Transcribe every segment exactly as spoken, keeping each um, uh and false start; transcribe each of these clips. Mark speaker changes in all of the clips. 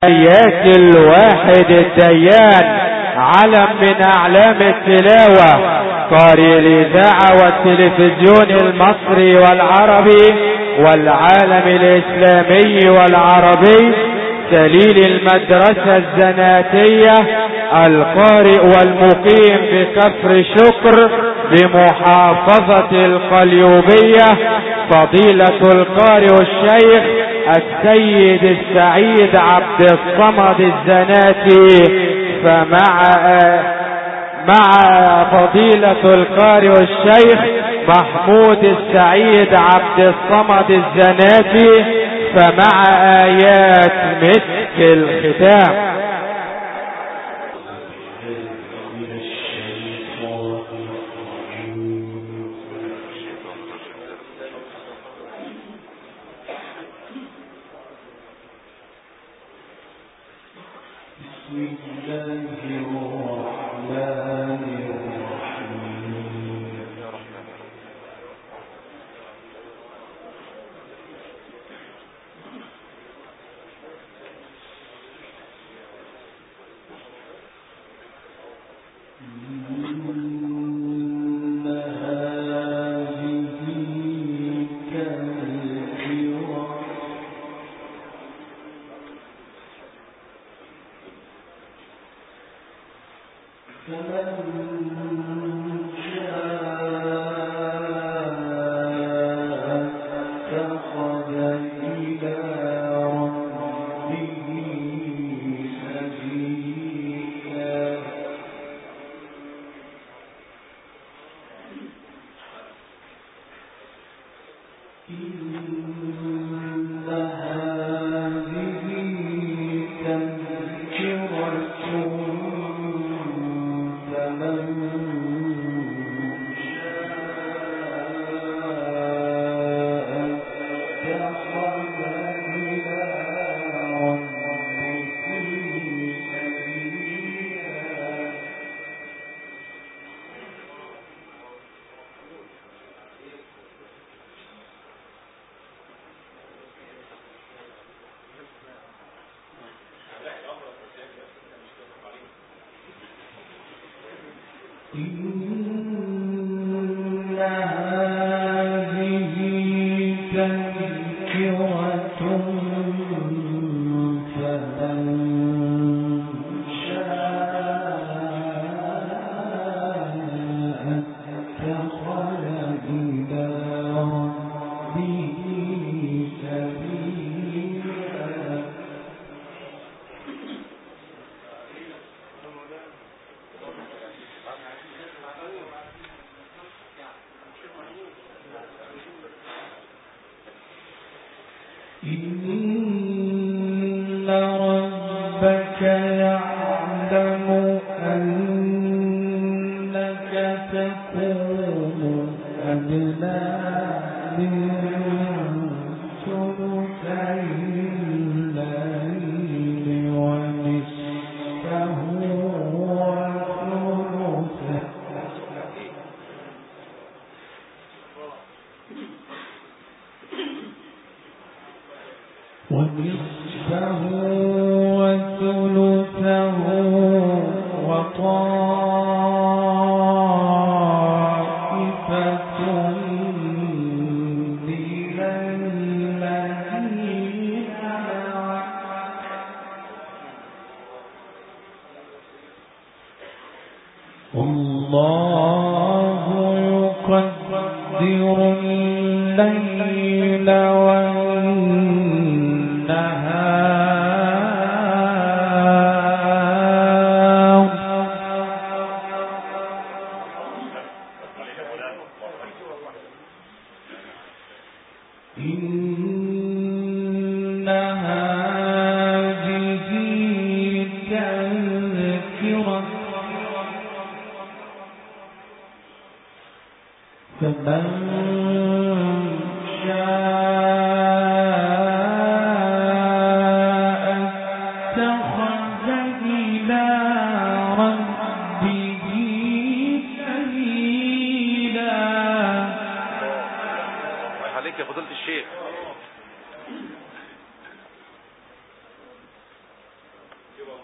Speaker 1: ياتي الواحد الديان، علم من اعلام التلاوة، قارئ الاذاعة والتلفزيون المصري والعربي والعالم الاسلامي والعربي، سليل المدرسة الزناتية، القارئ والمقيم بكفر شكر بمحافظة القليوبية، فضيلة القارئ الشيخ السيد السعيد عبد الصمد الزناتي. فمع مع فضيلة القارئ الشيخ محمود السعيد عبد الصمد الزناتي، فمع آيات مسك الختام.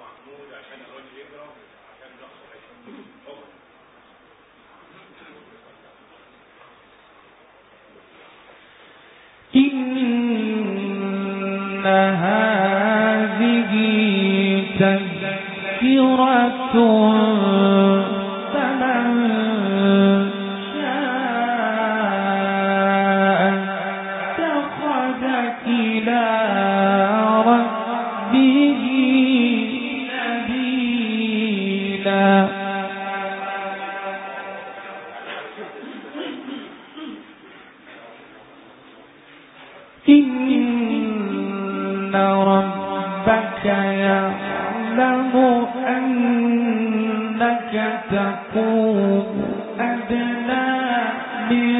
Speaker 2: إن هذه تذكرة فمن شاء اتخذ إلى ربه سبيلا. إن ربك يعلم أنك تقوم أدنى من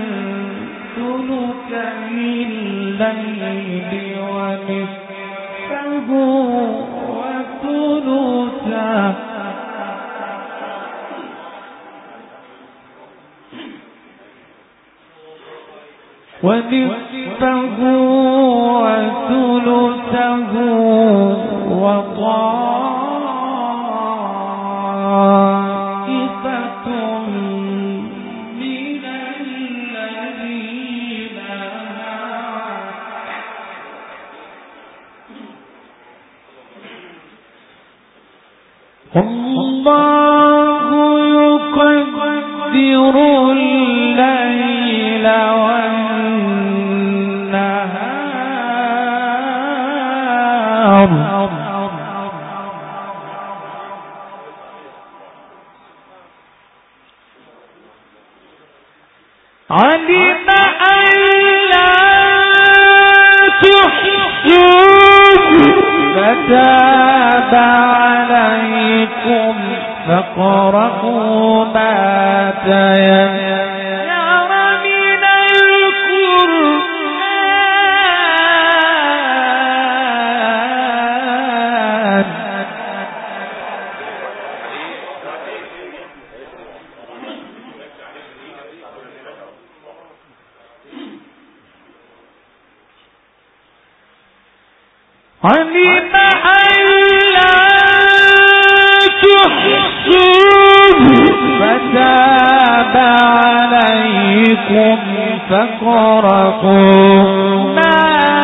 Speaker 2: ثلثي الليل ونصفه وثلثه ونصفه وثلثه وطائفة من الذين الله يقدر الليل والنهار علم أن لا تحصوه فتاب عليكم فاقرؤوا ما تيسر من القرآن. علم أن لا تحصوه فتاب عليكم فاقرؤوا ما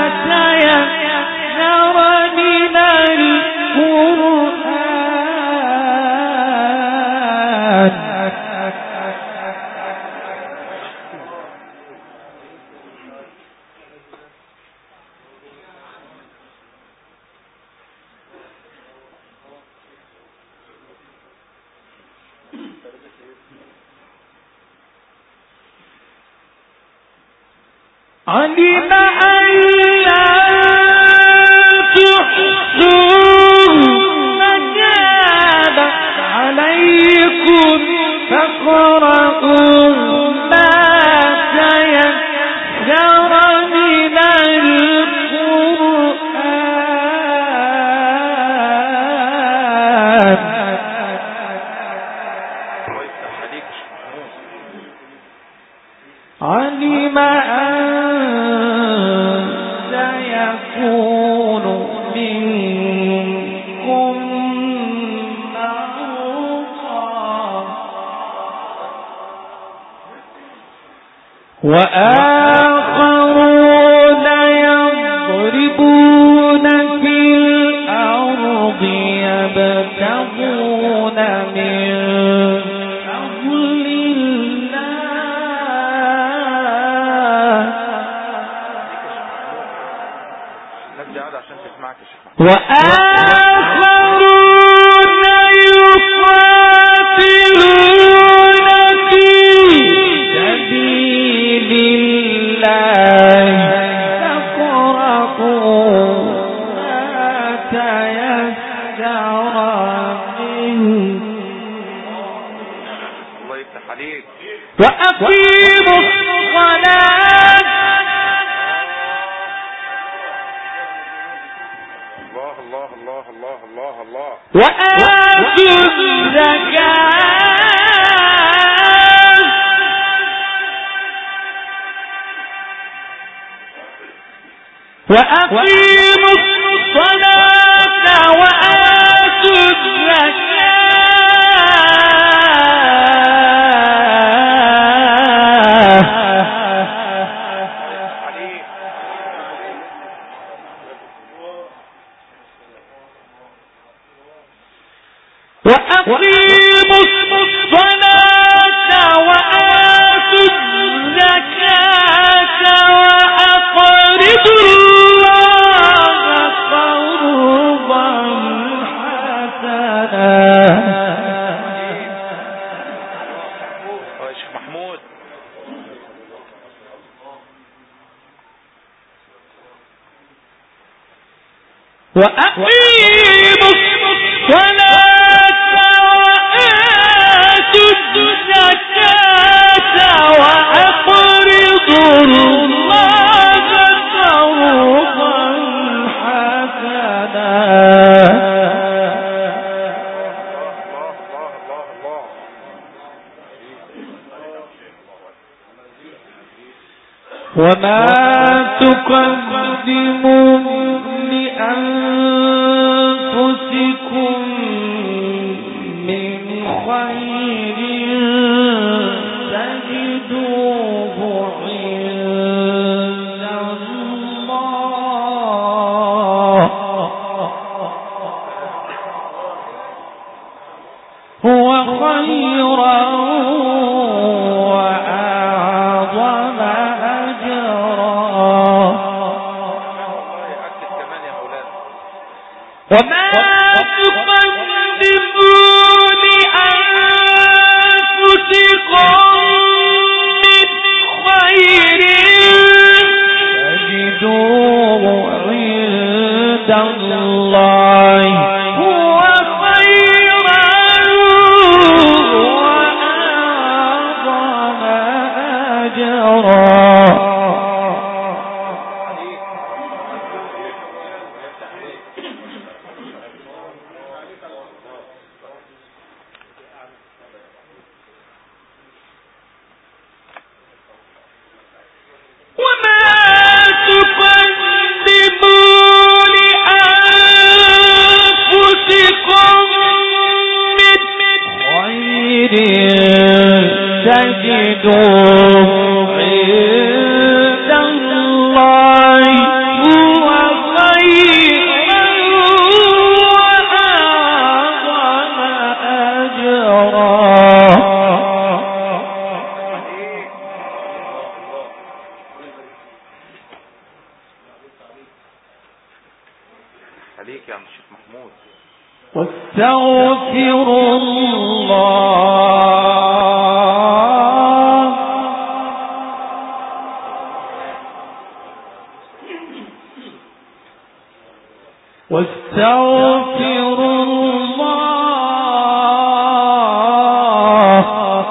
Speaker 2: تيسر من القرآن. علم أن لا تحصوه فتاب عليكم فاقرؤوا ما تيسر من القرآن. علم أن سيكون منكم مرضى وآخرون يضربون في الأرض يبتغون من فضل وآخرون يقاتلون في سبيل الله فاقرؤوا ما تيسر منه.
Speaker 1: الله يفتح عليك.
Speaker 2: وأقيموا الصلاة وآتوا الزكاة وأقيموا الصلاة وآتوا وأقيموا الصلاة وآتوا الزكاة وأقرضوا الله قرضا حسنا. وأقيموا الصلاة وآتوا الزكاة وأقرضوا الله قرضا حسنا. وما تقدموا لأنفسكم من خير تجدوه عند الله هو خيرا وأعظم أجرا. وما تقدموا لأنفسكم من خير تجدوه عند الله هو خيرا وأعظم أجرا. تجدوه عند الله هو خيرا وأعظم أجرا.
Speaker 1: عليك يا شيخ محمود.
Speaker 2: واستغفروا الله واستغفروا الله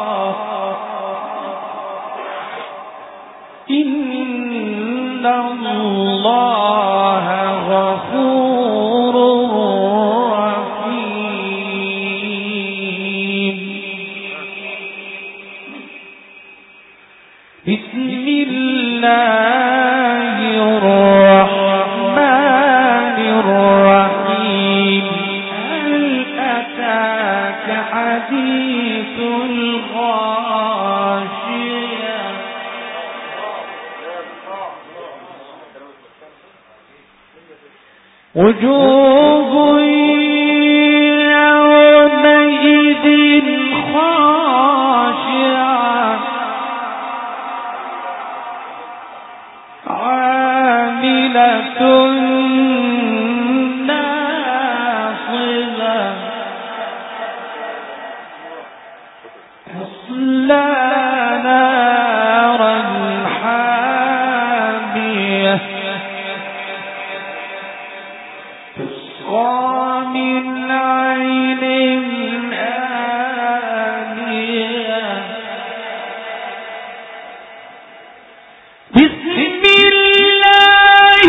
Speaker 2: إن الله غفور رحيم. بسم الله الرحمن الرحيم. هل أتاك حديث الغاشية وجوه يومئذ خاشعة عاملة ناصبة تصلى نارا حامية تسقى من عين آنية. بسم الله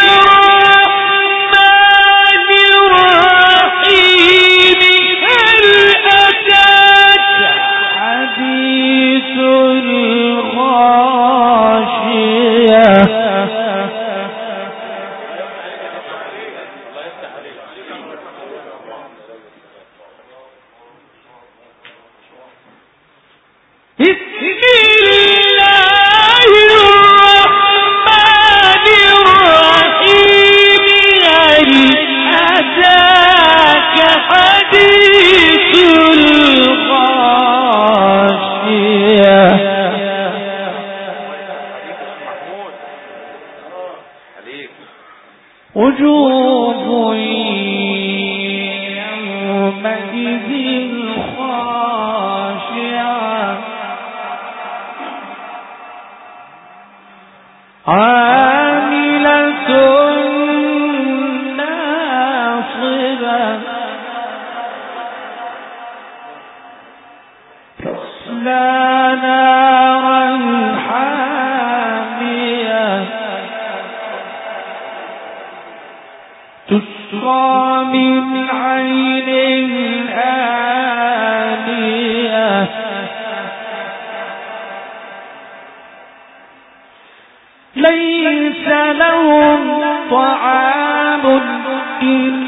Speaker 2: الرحمن الرحيم. هل أتاك حديث الغاشية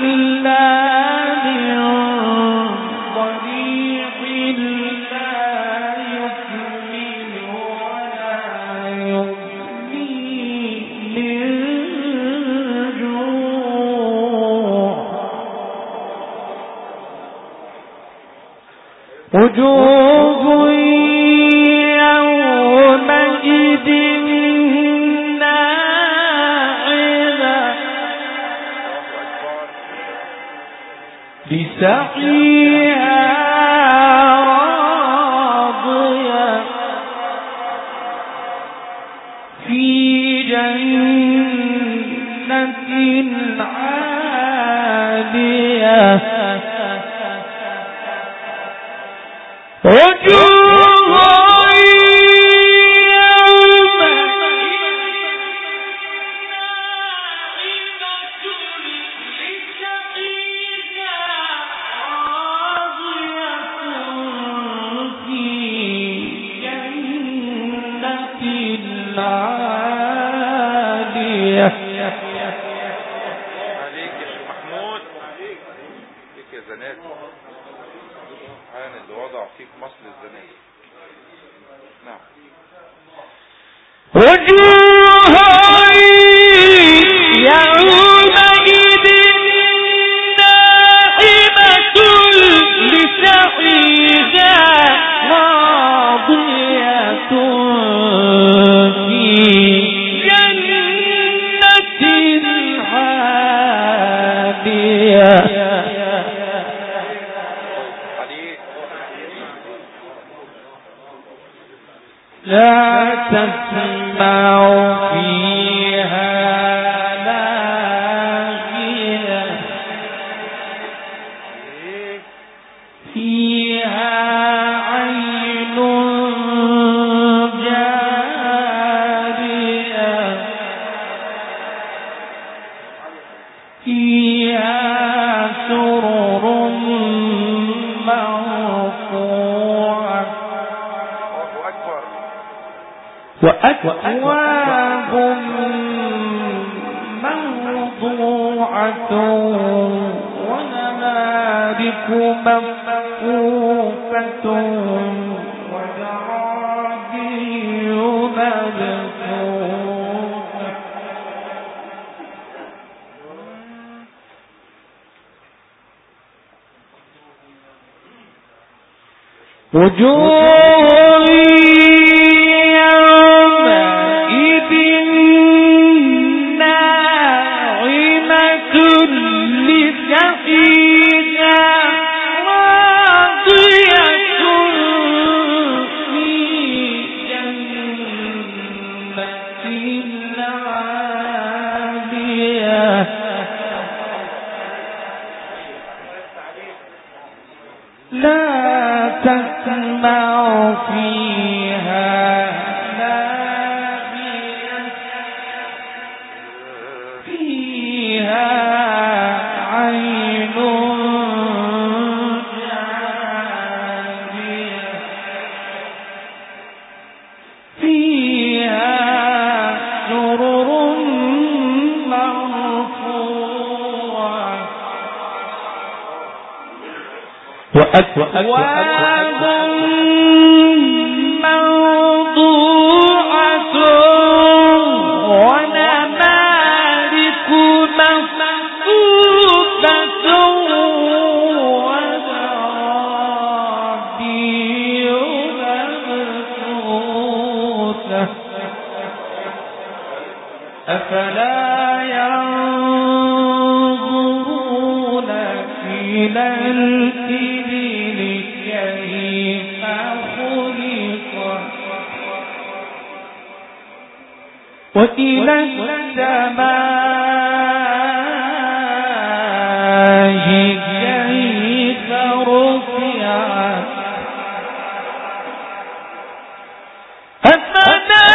Speaker 2: وجوه يومئذ ناعمة لسعيها راضية في جنة عالية وجوه
Speaker 1: عليك يا شيخ محمود، عليك يا زناتي، سبحان اللي وضع فيك مصل الزناتي. نعم.
Speaker 2: وجوه يومئذ ناعمة لسعيها راضية في جنة عالية لا تسمع فيها لاغية فيها عين جارية فيها سرر مرفوعة وأكواب موضوعة ونمارق مصفوفة وزرابي مبثوثة وجوه يومئذ ناعمة لسعيها راضية في جنة عالية لا تسمع فيها لاغية فيها عين جارية فيها سرر مرفوعة وأكواب موضوعة ونمارق مصفوفة وزرابي مبثوثة أفلا ينظرون إلى الإبل كيف خلقت وإلى السماء كيف رفعت أفلا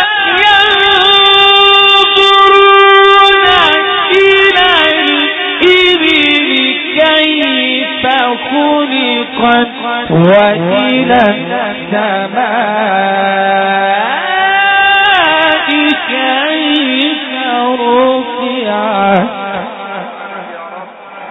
Speaker 2: ينظرون إلى الإبل كيف خلقت وإلى السماء كيف رفعت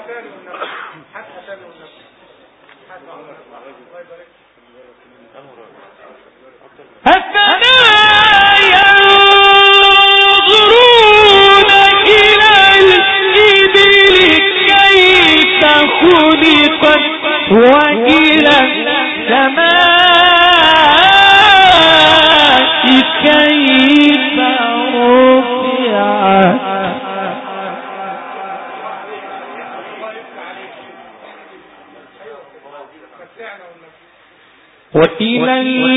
Speaker 2: وإلى السماء كيف رفعت وإلى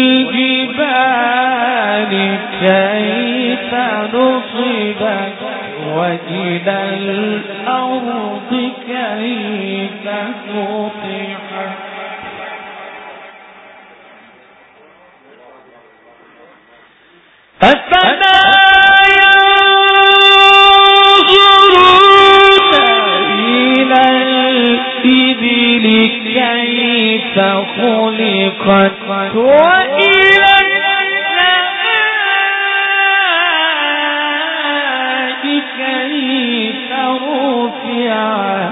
Speaker 2: الجبال كيف نصبت وإلى الأرض كيف سطحت أفلا ينظرون إلى الإبل كيف خلقت وإلى السماء كيف رفعت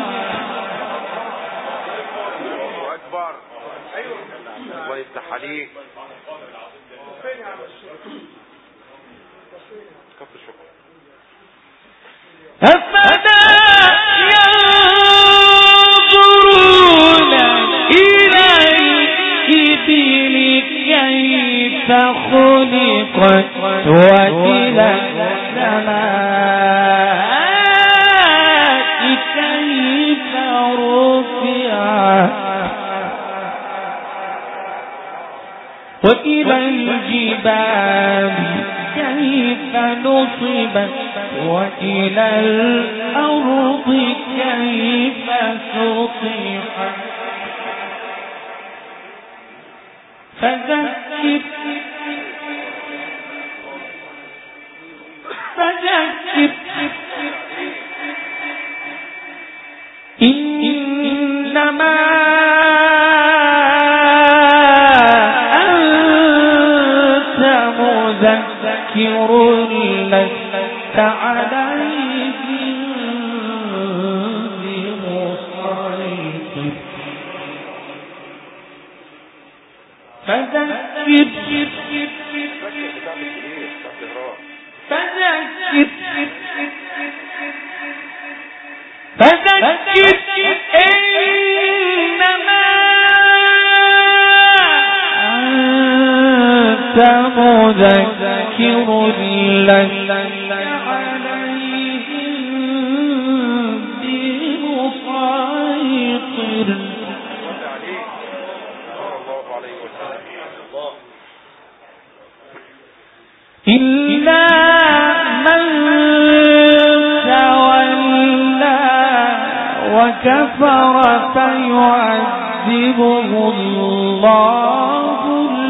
Speaker 1: أكبر. الله يفتح عليك.
Speaker 2: أفلا ينظرون إلى الإبل كيف خلقت وإلى السماء كيف رفعت وإلى الجبال كيف نصبت وإلى الأرض كيف سطحت فذكر فذكر إنما أنت مذكر لست عليهم بمسيطر فذكر فذكر فذكر إنما أنت مذكر لست عليهم بمسيطر إلا من تولى وكفر فيعذبه الله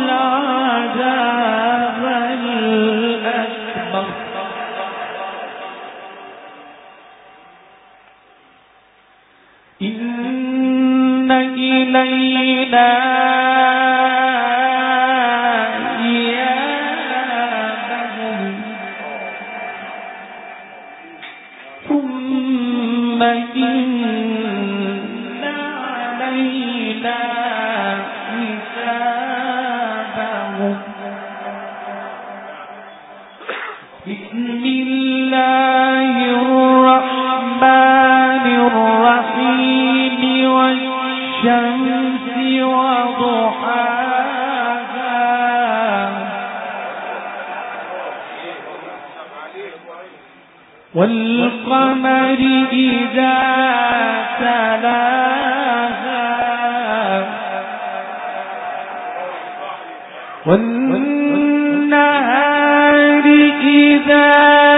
Speaker 2: العذاب الأكبر إن إلينا ثم إن علينا حسابهم بسم الله الرحمن الرحيم والشمس وضحاها والقمر إذا تلاها والنهار إذا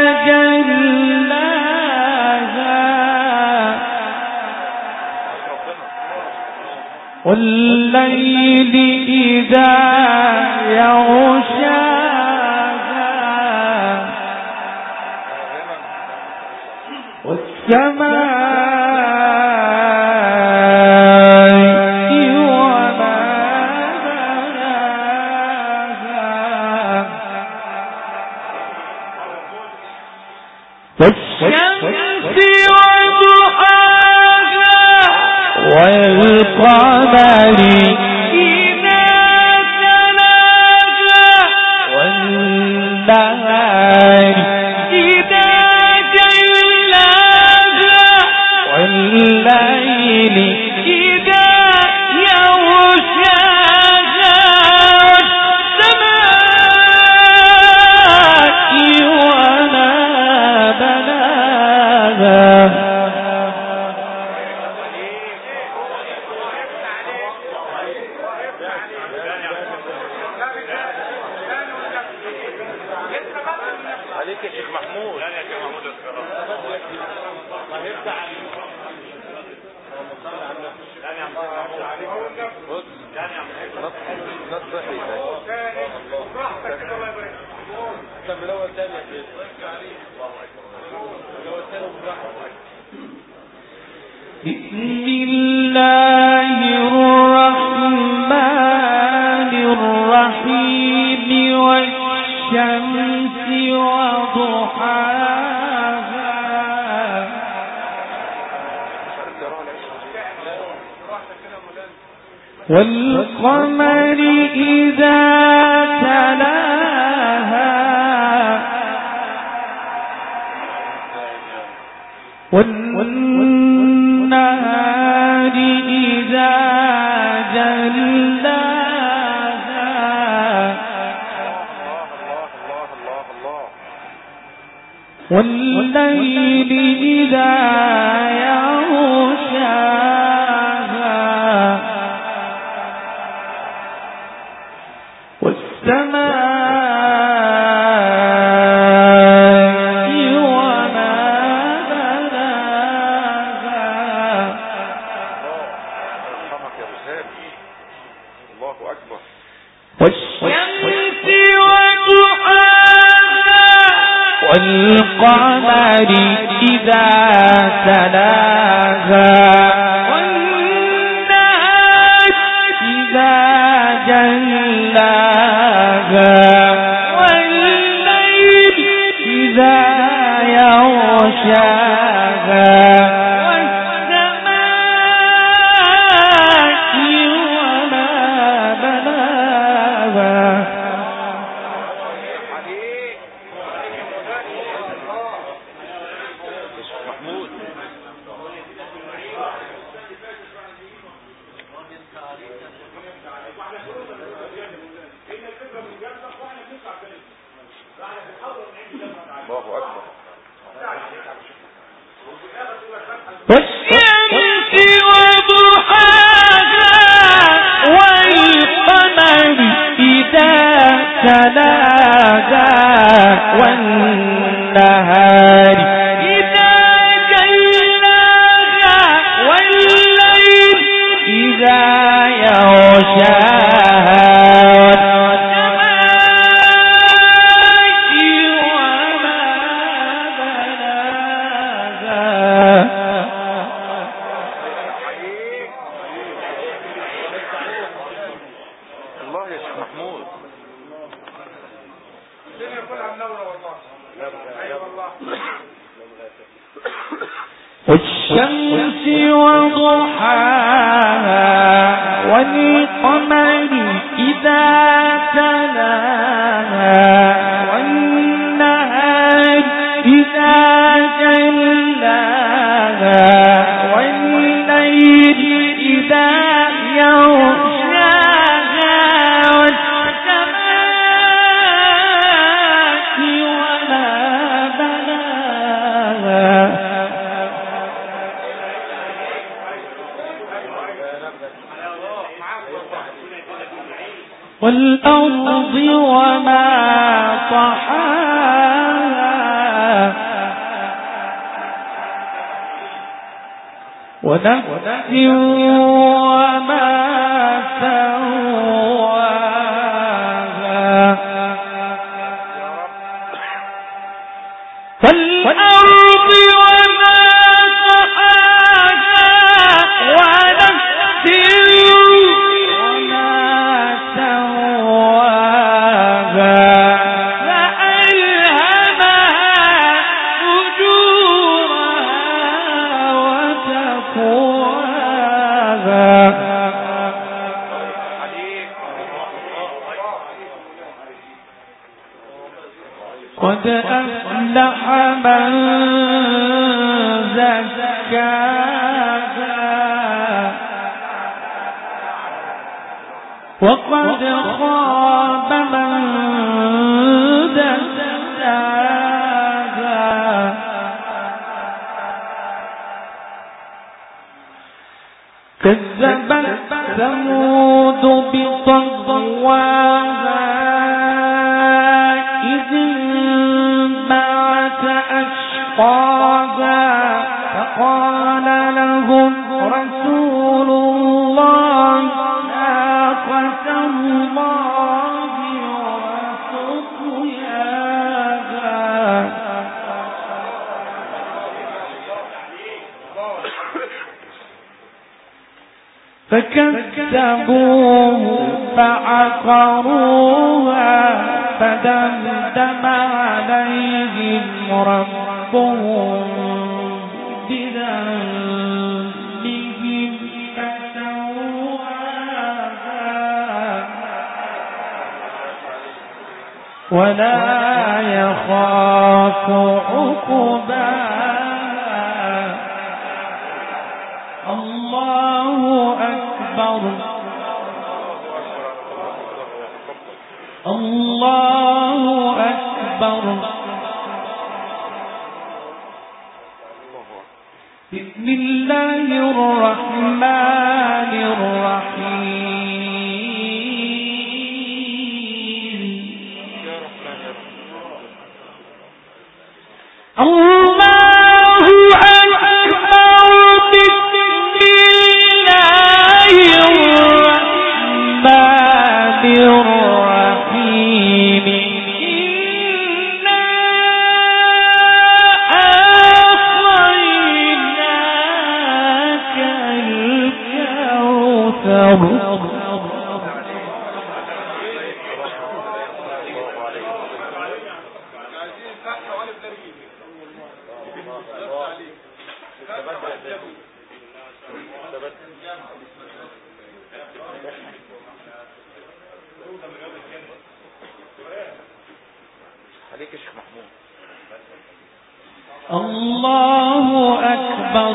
Speaker 2: جلاها والليل إذا يغشاها والسماء وما بناها والشمس وضحاها والقمر إذا تلاها والنهار إذا جلاها والليل إذا يغشاها والسماء وما بناها
Speaker 1: عليك يا شيخ محمود. بص نص صحي طب الاول ثاني يا شيخ الاول ثاني
Speaker 2: بسم الله الرحمن الرحيم والشمس وضحاها والقمر إذا تلاها والنهار إذا جلاها والليل إذا يغشاها والسماء وما بناها
Speaker 1: الله أكبر.
Speaker 2: والشمس وضحاها والقمر إذا تلاها والنهار إذا جلاها والليل إذا يغشاها والسماء وما بناها
Speaker 1: محمود الله أكبر.
Speaker 2: والشمس وضحاها والقمر إذا تلاها والنهار إذا جلاها والليل إذا يغشاها
Speaker 1: الله يا شيخ محمود.
Speaker 2: والشمس وضحاها والقمر إذا تلاها والنهار إذا جلاها والليل إذا يغشاها والسماء وما بناها والأرض وما طحاها ونفس وما سواها والأرض وما طحاها ونفس وما سواها فألهمها فجورها وتقواها قد أفلح من زكاها وقد خاب من دساها كذبت ثمود بطغواها إذ انبعث أشقاها فقال لهم رسول الله ناقة الله وسقياها فكذبوه فعقروها فدمدم عليهم ربهم بذنبهم فسواها ولا يخاف عقباها. الله أكبر الله أكبر. بسم الله الرحمن الرحيم. الله أكبر. بسم الله الرحمن الرحيم. إنا أعطيناك الكوثر.
Speaker 1: عليك يا شيخ محمود.
Speaker 2: الله أكبر.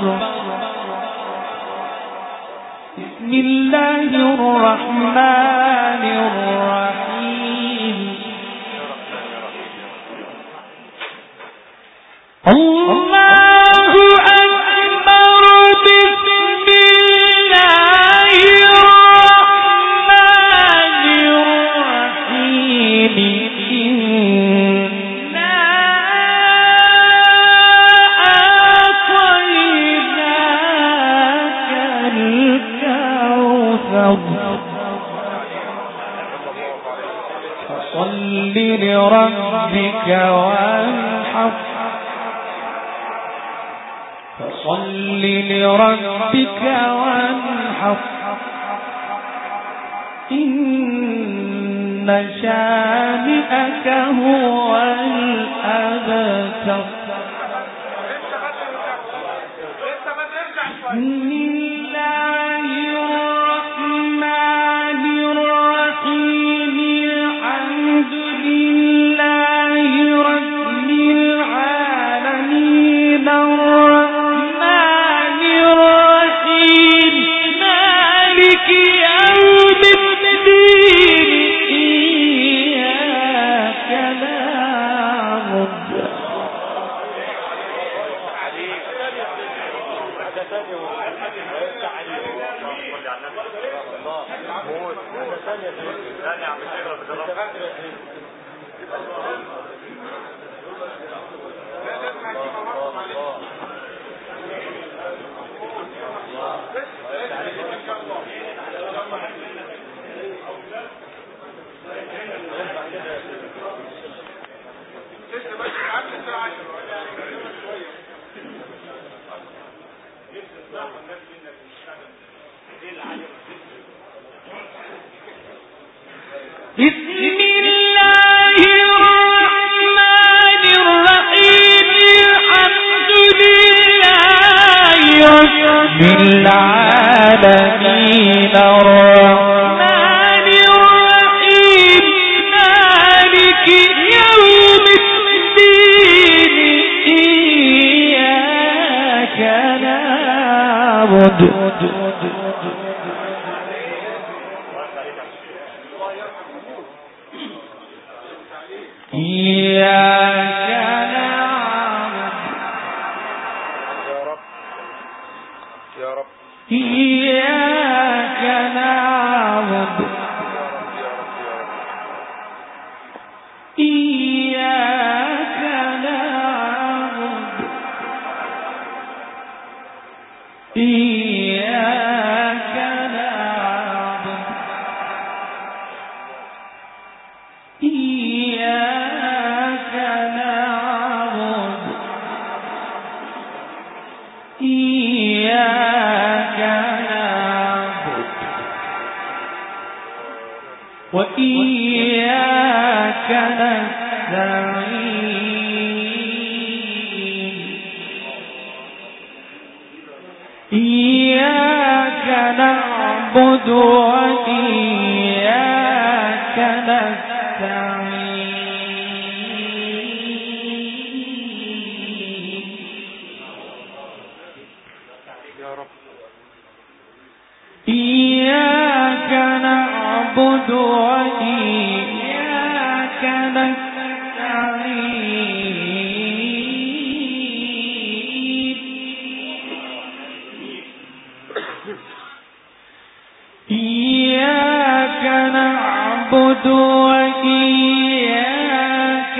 Speaker 2: بسم الله الرحمن الرحيم. الله أكبر. بسم الله الرحمن الرحيم. فصل لربك وانحر. فصل لربك وانحر. إن شانئك هو الأبتر. بسم الله الرحمن الرحيم. الحمد لله رب العالمين الرحمن الرحيم مالك يوم الدين نعبد إياك نعبد
Speaker 1: يا رب
Speaker 2: إياك نعبد إياك نعبد إياك نعبد إياك نعبد إياك نعبد وإياك نستعين إياك نعبد وإياك نستعين
Speaker 1: يا رب
Speaker 2: إياك نعبد وإياك نستعين إياك نعبد وإياك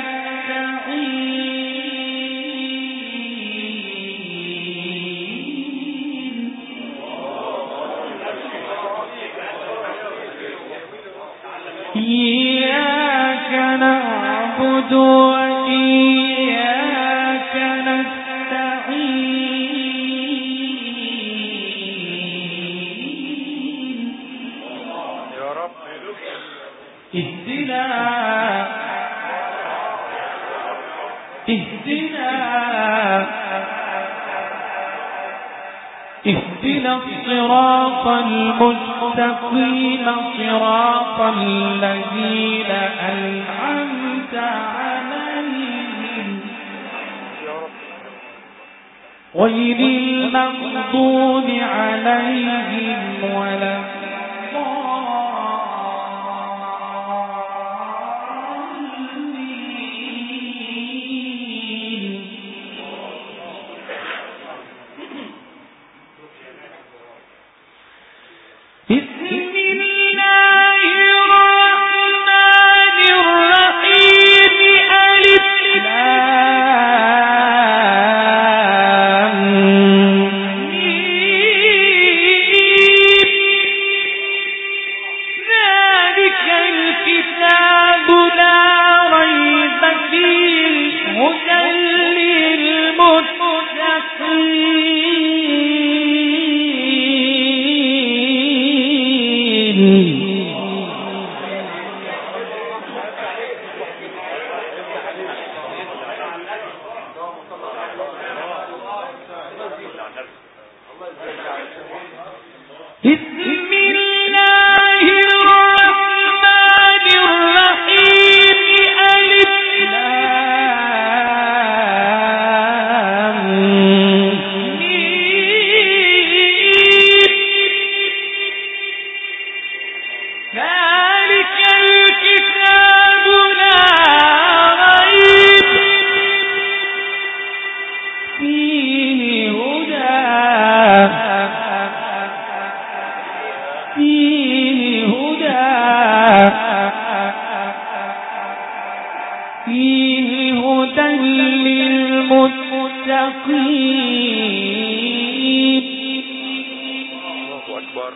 Speaker 2: نستعين إياك نعبد وإياك نستعين
Speaker 1: يا رب
Speaker 2: اهدنا اهدنا اهدنا الصراط المستقيم صراط الذين أنعمت عليهم غير المغضوب عليهم ولا الضالين بسم الله الرحمن الرحيم ألف لام ميم ذلك الكتاب لا ريب فيه هدى بسم الله الرحمن الرحيم ألف لام ميم ذلك الكتاب لا ريب فيه هدى فيه هدى فيه هدى للمتقين
Speaker 1: الله أكبر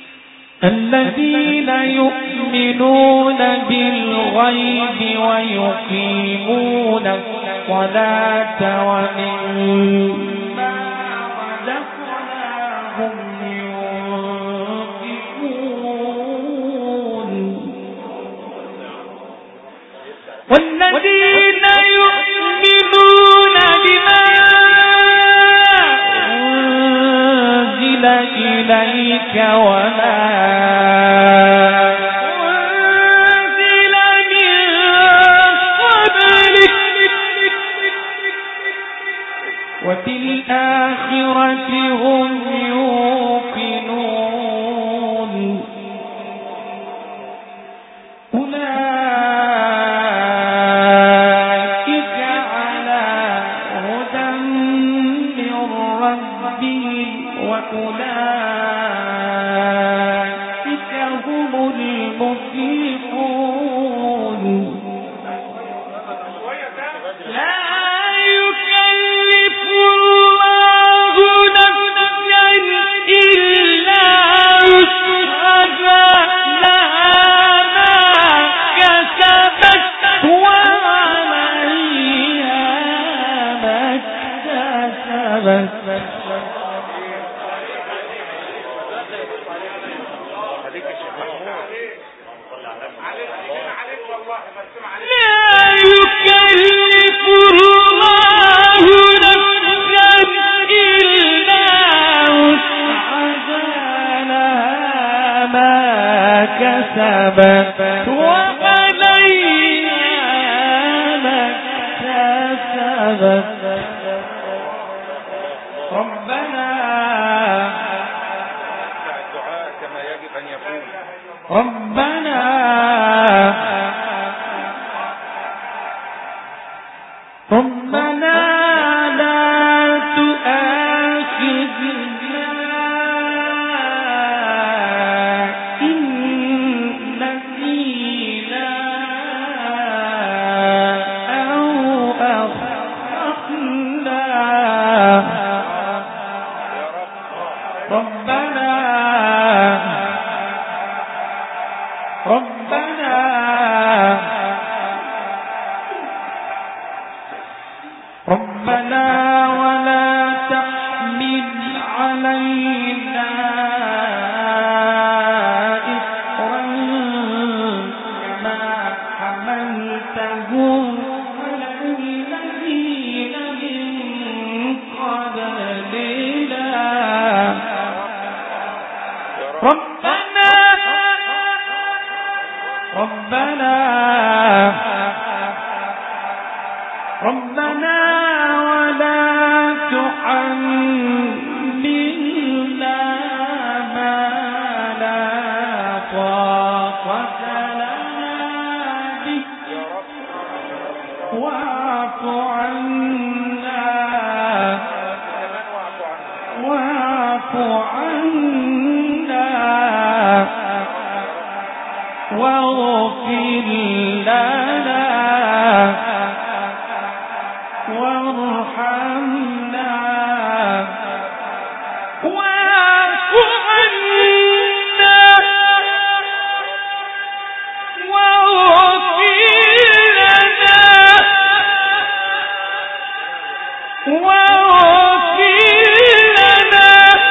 Speaker 2: الذين يؤمنون بالغيب ويقيمون الصلاة ومما رزقناهم ينفقون والذين يؤمنون بما أنزل إليك وما أنزل من قبلك وبالآخرة هم يوقنون أولئك على هدى من ربهم وأولئك هم المفلحون لا يكلف الله نفسا إلا وسعها لها ما كسبت وعليها ما اكتسبت لا يكلف الله نفسا إلا وسعها لها ما كسبت وعليها ما اكتسبت ربنا
Speaker 1: الدعاء كما يجب أن يكون
Speaker 2: ربنا ربنا لا تؤاخذنا إن نسينا أو أخطأنا ربنا ربنا ربنا ولا تحمل علينا إصرا كما حملته على الذين من قبلنا ربنا ربنا ربنا ولا تحملنا ما لا طاقة لنا به واعف عنا واعف عنا واغفر لنا وارحمنا واعف عنا واغفر لنا واغفر لنا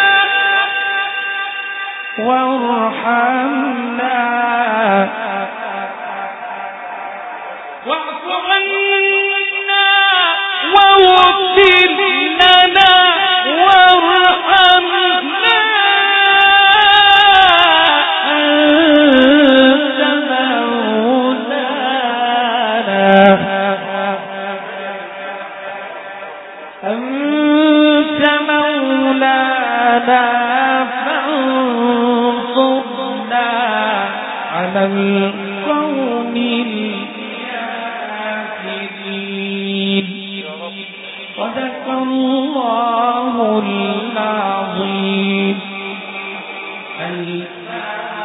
Speaker 2: وارحمنا واعف عنا واغفر لنا وارحمنا أنت مولانا أنت مولانا فانصرنا على القوم الكافرين صدق الله العظيم.